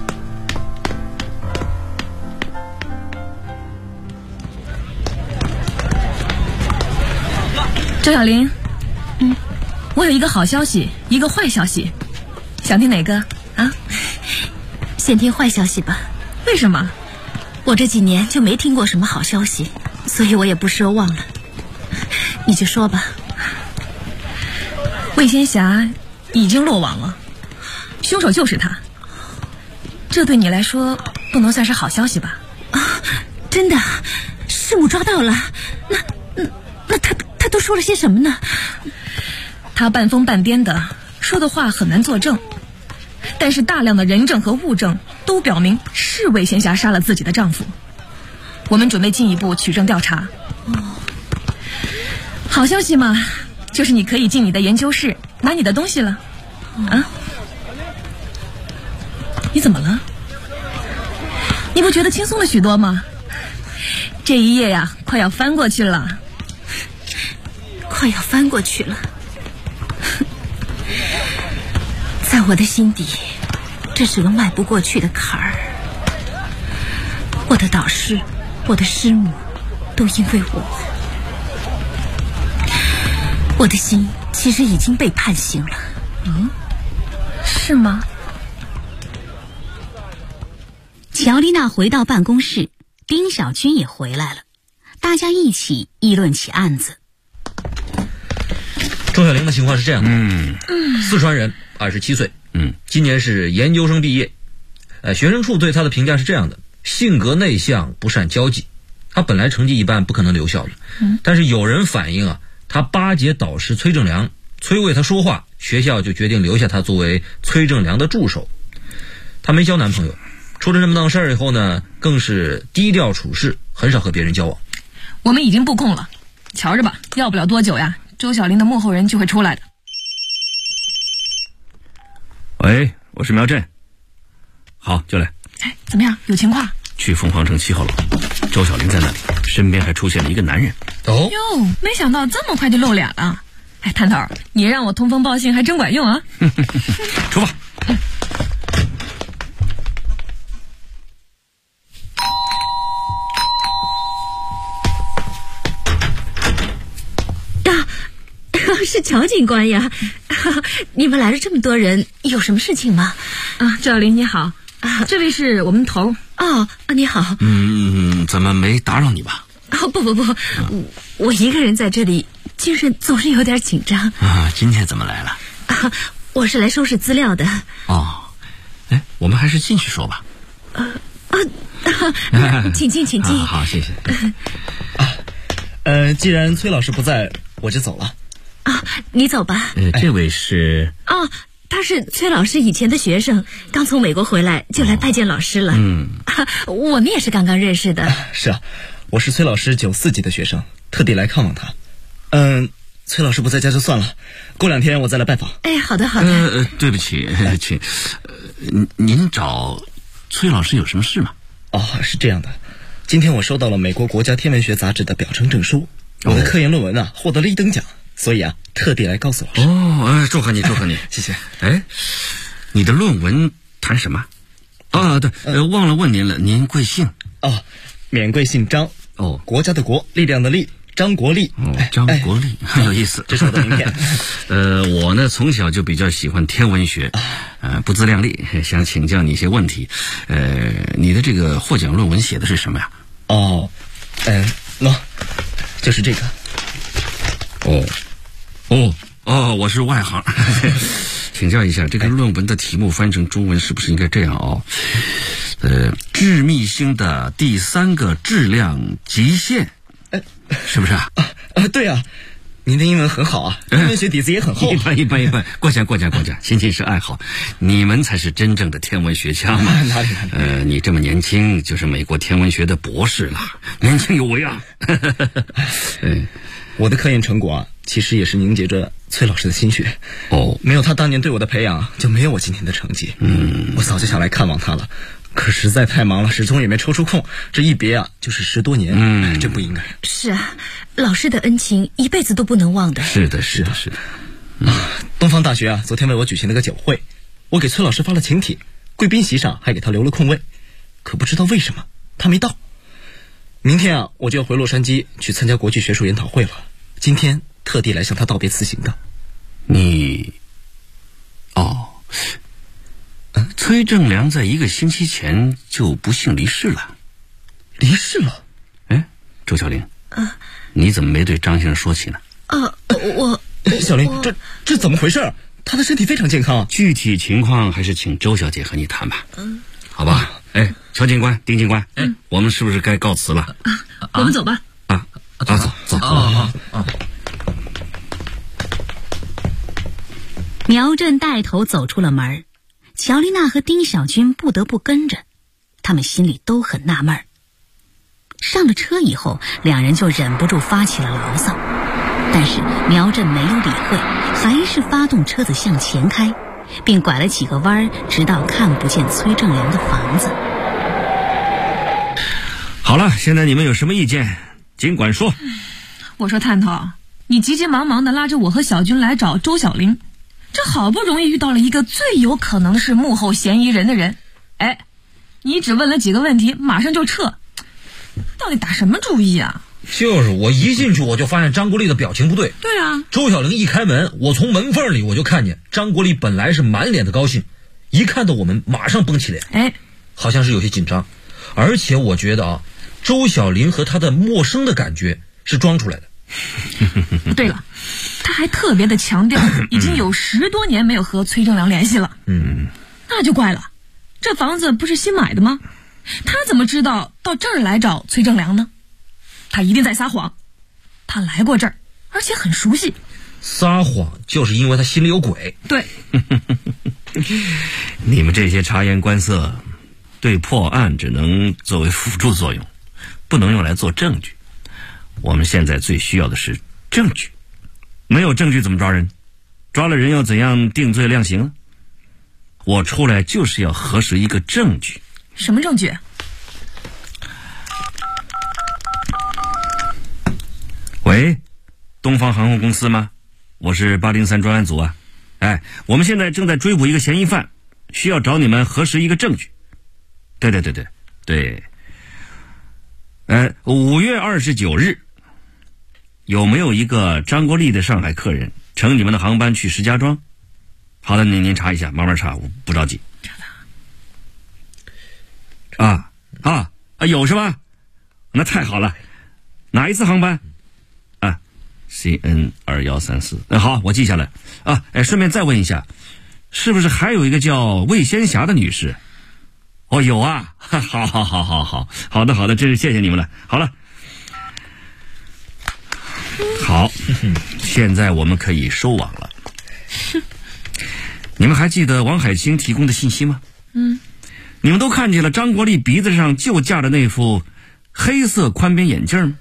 周小玲，我有一个好消息，一个坏消息，想听哪个啊？ 先听坏消息吧。 为什么？ 我这几年就没听过什么好消息，所以我也不奢望了。你就说吧。 魏仙霞已经落网了，凶手就是他。这对你来说不能算是好消息吧？ 真的，事物抓到了。那他都说了些什么呢？ 他半疯半癫的，说的话很难作证，但是大量的人证和物证都表明是魏仙霞杀了自己的丈夫。我们准备进一步取证调查。好消息嘛，就是你可以进你的研究室拿你的东西了。你怎么了？你不觉得轻松了许多吗？这一页呀，快要翻过去了。 快要翻过去了。在我的心底，这是个迈不过去的坎儿。我的导师，我的师母，都因为我的心其实已经被判刑了。 是吗？ 乔丽娜回到办公室，丁小军也回来了，大家一起议论起案子。 周小玲的情况是这样的，四川人，27岁，今年是研究生毕业。学生处对他的评价是这样的：性格内向，不善交际。他本来成绩一般，不可能留校的。但是有人反映他巴结导师崔正良，催为他说话，学校就决定留下他作为崔正良的助手。他没交男朋友，出了这么档事儿以后呢，更是低调处事，很少和别人交往。 我们已经布控了，瞧着吧，要不了多久呀，周小玲的幕后人就会出来的。 喂，我是苗振。好，就来。 怎么样？有情况？ 去凤凰城7号楼，周小玲在那里， 身边还出现了一个男人。 哦哟，没想到这么快就露脸了。哎，探头，你让我通风报信还真管用啊！ 出发。 是乔警官呀，你们来了这么多人，有什么事情吗？ 啊，赵小玲你好，这位是我们头。 哦，你好。 怎么没打扰你吧？ 哦，不，我一个人在这里，精神总是有点紧张。 今天怎么来了？ 我是来收拾资料的。 哦，哎，我们还是进去说吧。 请进。 好，谢谢。 既然崔老师不在，我就走了。 你走吧。 这位是？ 他是崔老师以前的学生，刚从美国回来就来拜见老师了。我们也是刚刚认识的。 是啊，我是崔老师94级的学生，特地来看望他。崔老师不在家就算了，过2天我再来拜访。 哎，好的。 对不起，请，您找崔老师有什么事吗？ 是这样的，今天我收到了美国国家天文学杂志的表彰证书，我的科研论文获得了1等奖，所以特地来告诉老师。 祝贺你， 谢谢。 哎，你的论文谈什么？对，忘了问您了，您贵姓？ 免贵姓张。国家的国，力量的力，张国立。 张国立，很有意思。 这是我的名片。 我呢从小就比较喜欢天文学，不自量力，想请教你一些问题。你的这个获奖论文写的是什么呀？ 就是这个。 我是外行，请教一下，这个论文的题目翻成中文是不是应该这样？致密星的第3个质量极限，是不是啊？ 对啊，您的英文很好啊，天文学底子也很厚。 一般，过奖，仅仅是爱好，你们才是真正的天文学家嘛。 哪里？ 你这么年轻，就是美国天文学的博士了，年轻有为啊。 我的科研成果其实也是凝结着崔老师的心血。没有他当年对我的培养，就没有我今天的成绩。我早就想来看望他了，可实在太忙了，始终也没抽出空。这一别就是10多年，真不应该。 是啊，老师的恩情一辈子都不能忘的。 是的。 东方大学昨天为我举行了个酒会，我给崔老师发了请帖，贵宾席上还给他留了空位，可不知道为什么他没到。明天我就要回洛杉矶去参加国际学术研讨会了，今天特地来向他道别辞行的。 你崔正良在1个星期前就不幸离世了。 离世了？ 周小玲，你怎么没对张先生说起呢？ 小玲，这怎么回事？他的身体非常健康。 具体情况还是请周小姐和你谈吧。好吧。乔警官、丁警官，我们是不是该告辞了？ 我们走吧。 走。 苗振带头走出了门，乔丽娜和丁小军不得不跟着，他们心里都很纳闷。上了车以后，两人就忍不住发起了牢骚，但是苗振没有理会，还是发动车子向前开，并拐了几个弯，直到看不见崔正良的房子。 好了，现在你们有什么意见尽管说。 我说探头，你急急忙忙的拉着我和小军来找周小玲，这好不容易遇到了一个最有可能是幕后嫌疑人的人，你只问了几个问题马上就撤，到底打什么主意啊？ 就是我一进去我就发现张国立的表情不对。 对啊， 周小玲一开门，我从门缝里我就看见张国立本来是满脸的高兴，一看到我们马上绷起脸，好像是有些紧张。而且我觉得周小玲和他的陌生的感觉是装出来的。 对了，他还特别的强调已经有10多年没有和崔正良联系了。那就怪了，这房子不是新买的吗？他怎么知道到这儿来找崔正良呢？他一定在撒谎，他来过这儿，而且很熟悉。 撒谎就是因为他心里有鬼。 对。 你们这些察言观色，对破案只能作为辅助作用，不能用来做证据。我们现在最需要的是证据，没有证据怎么抓人？抓了人要怎样定罪量刑？我出来就是要核实一个证据。 什么证据？ 喂，东方航空公司吗？我是803专案组啊。哎，我们现在正在追捕一个嫌疑犯，需要找你们核实一个证据。对。5月29日，有没有一个张国立的上海客人乘你们的航班去石家庄？好的，您查一下，慢慢查，我不着急。有是吧？那太好了。哪一次航班？CN 2134。好，我记下来。顺便再问一下，是不是还有一个叫魏仙霞的女士？有啊。好的，真是谢谢你们了。好了，好，现在我们可以收网了。你们还记得王海清提供的信息吗？你们都看见了张国立鼻子上就架着那副黑色宽边眼镜吗？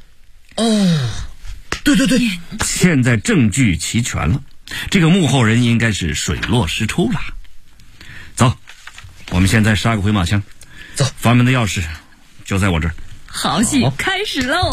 对，现在证据齐全了，这个幕后人应该是水落石出了。走，我们现在杀个回马枪。走，房门的钥匙就在我这儿。 好戏开始喽！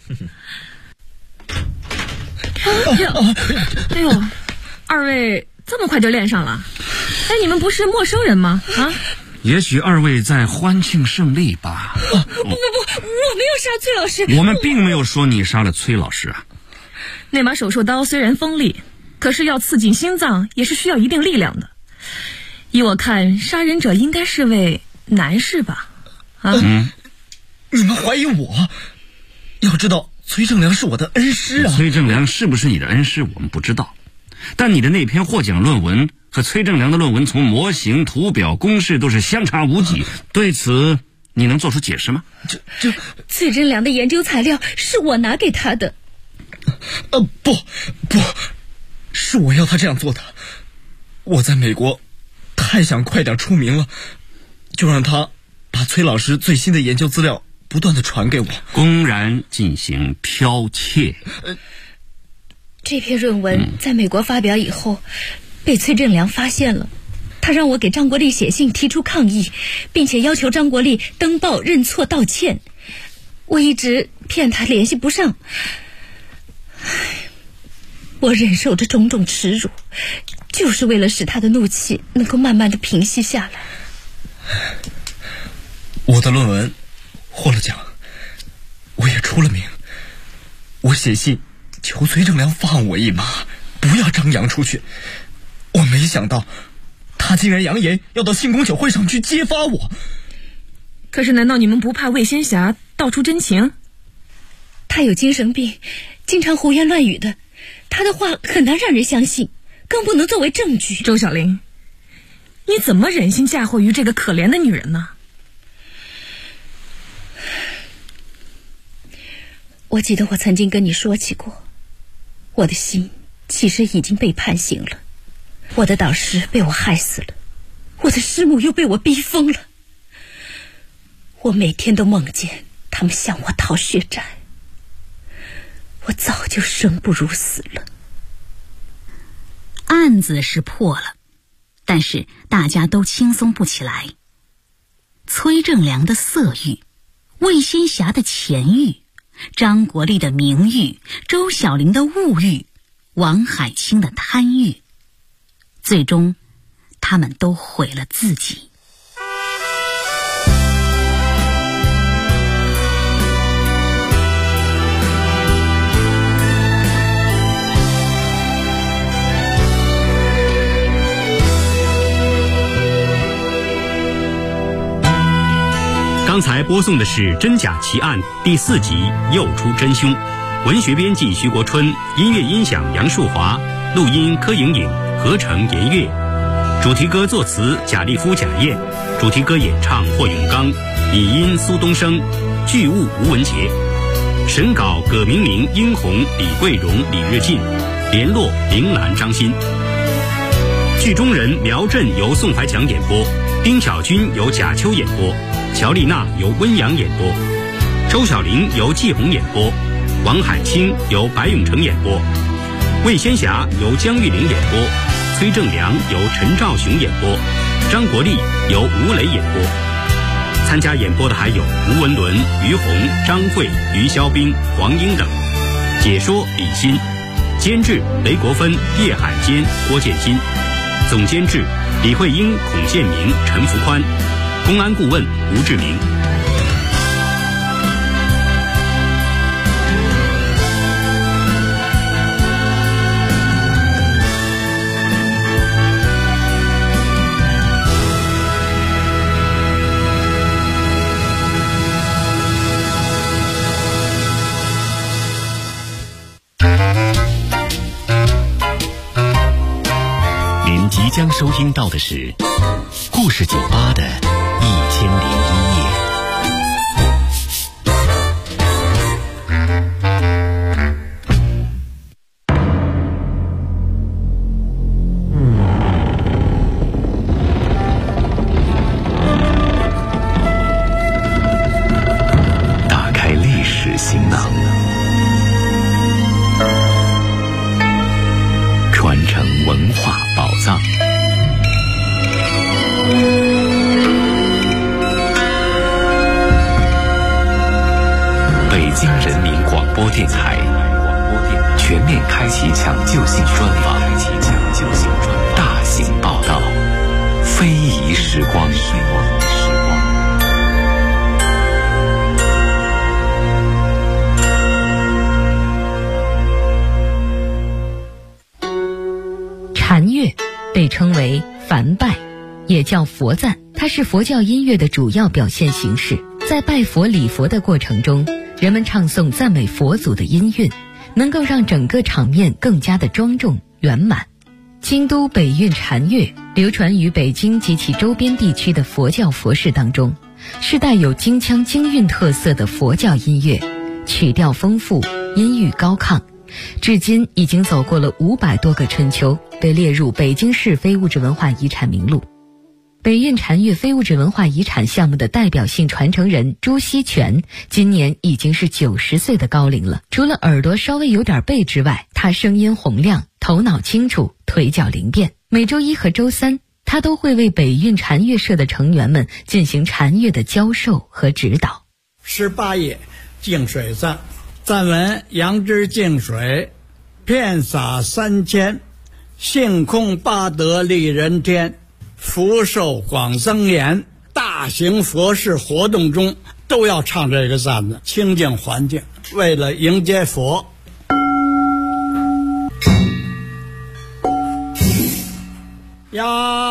哎呦，二位这么快就练上了？你们不是陌生人吗？ 也许二位在欢庆胜利吧。 不，我没有杀崔老师。 我们并没有说你杀了崔老师啊。 那把手术刀虽然锋利，可是要刺进心脏也是需要一定力量的。依我看，杀人者应该是位男士吧？ 你们怀疑我？要知道，崔正良是我的恩师啊。 崔正良是不是你的恩师，我们不知道。但你的那篇获奖论文和崔正良的论文，从模型、图表、公式都是相差无几。对此，你能做出解释吗？ 崔正良的研究材料是我拿给他的。 不，是我要他这样做的。我在美国太想快点出名了，就让他把崔老师最新的研究资料不断的传给我， 公然进行剽窃。 这篇论文在美国发表以后，被崔正良发现了。他让我给张国立写信提出抗议，并且要求张国立登报认错道歉。我一直骗他联系不上，我忍受着种种耻辱，就是为了使他的怒气能够慢慢的平息下来。 我的论文获了奖，我也出了名。我写信求崔正良放我一马，不要张扬出去。我没想到他竟然扬言要到庆功酒会上去揭发我。 可是难道你们不怕魏仙霞道出真情？他有精神病，经常胡言乱语的，他的话很难让人相信，更不能作为证据。周小玲，你怎么忍心嫁祸于这个可怜的女人呢？我记得我曾经跟你说起过，我的心其实已经被判刑了，我的导师被我害死了，我的师母又被我逼疯了。我每天都梦见他们向我讨血债，我早就生不如死了。 案子是破了，但是大家都轻松不起来。崔正良的色欲，魏仙霞的钱欲，张国立的名誉，周小玲的物欲，王海清的贪欲，最终他们都毁了自己。 刚才播送的是《真假奇案》第4集《又出真凶》，文学编辑徐国春，音乐音响杨树华，录音柯莹莹，合成严月，主题歌作词贾立夫、贾燕，主题歌演唱霍永刚，拟音苏东升，剧务吴文杰，审稿葛明明、殷红、李桂荣、李日进，联络林兰、张欣。剧中人苗振由宋怀强演播，丁巧君由贾秋演播，乔丽娜由温阳演播，周小玲由季红演播，王海清由白永成演播，魏仙霞由江玉玲演播，崔正良由陈兆雄演播，张国立由吴磊演播。参加演播的还有吴文伦、于红、张慧、于肖斌、黄英等。 解说李欣，监制雷国芬、叶海坚、郭建新，总监制李慧英、孔建明、陈福宽，公安顾问吴志明。 您即将收听到的是故事酒吧的1001夜。打开历史行囊，传承文化宝藏。北京人民广播电台全面开启抢救性专访，大型报道，非遗时光。 禅乐被称为梵拜，也叫佛赞，它是佛教音乐的主要表现形式。在拜佛礼佛的过程中，人们唱诵赞美佛祖的音韵，能够让整个场面更加的庄重圆满。京都北韵禅乐流传于北京及其周边地区的佛教佛事当中，是带有京腔京韵特色的佛教音乐，曲调丰富，音域高亢，至今已经走过了500多个春秋，被列入北京市非物质文化遗产名录。北韵禅乐非物质文化遗产项目的代表性传承人朱锡全今年已经是90岁的高龄了。除了耳朵稍微有点背之外，他声音洪亮，头脑清楚，腿脚灵便。每周一和周三，他都会为北韵禅乐社的成员们进行禅乐的教授和指导。 18页净水赞，赞文：杨枝净水，遍洒3000，性空八德利人天，福寿广增延。大型佛事活动中都要唱这个赞的，清净环境，为了迎接佛。呀！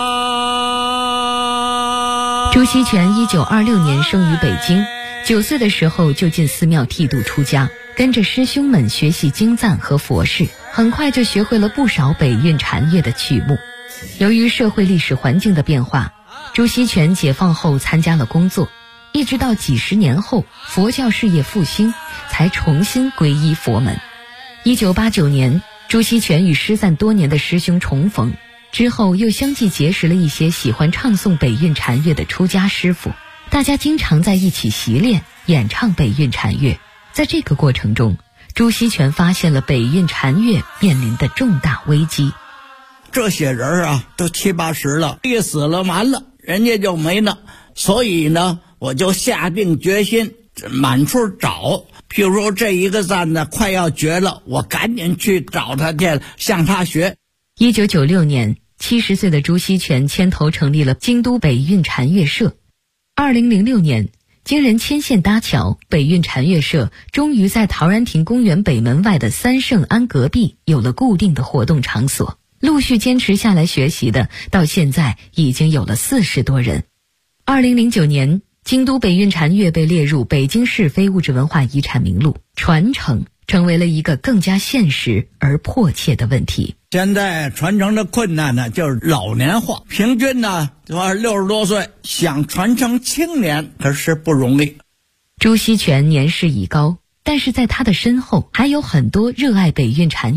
朱锡全1926年生于北京，9岁的时候就进寺庙剃度出家，跟着师兄们学习经赞和佛事，很快就学会了不少北韵禅乐的曲目。由于社会历史环境的变化，朱锡全解放后参加了工作，一直到几十年后佛教事业复兴，才重新皈依佛门。1989年，朱锡全与失散多年的师兄重逢，之后又相继结识了一些喜欢唱诵北韵禅乐的出家师傅，大家经常在一起习练演唱北韵禅乐。在这个过程中，朱锡全发现了北韵禅乐面临的重大危机。 这些人啊，都70、80了，一死了完了，人家就没了。所以呢，我就下定决心满处找。譬如说这一个赞呢快要绝了，我赶紧去找他去，向他学。 1996年，70岁的朱锡全牵头成立了京都北韵禅乐社。2006年，经人牵线搭桥，北韵禅乐社终于在陶然亭公园北门外的三圣庵隔壁有了固定的活动场所。陆续坚持下来学习的，到现在已经有了40多人。2009年，京都北韵禅乐被列入北京市非物质文化遗产名录，传承成为了一个更加现实而迫切的问题。 现在传承的困难呢，就是老年化，平均呢60多岁，想传承青年可是不容易。 朱锡全年事已高，但是在他的身后还有很多热爱北韵禅乐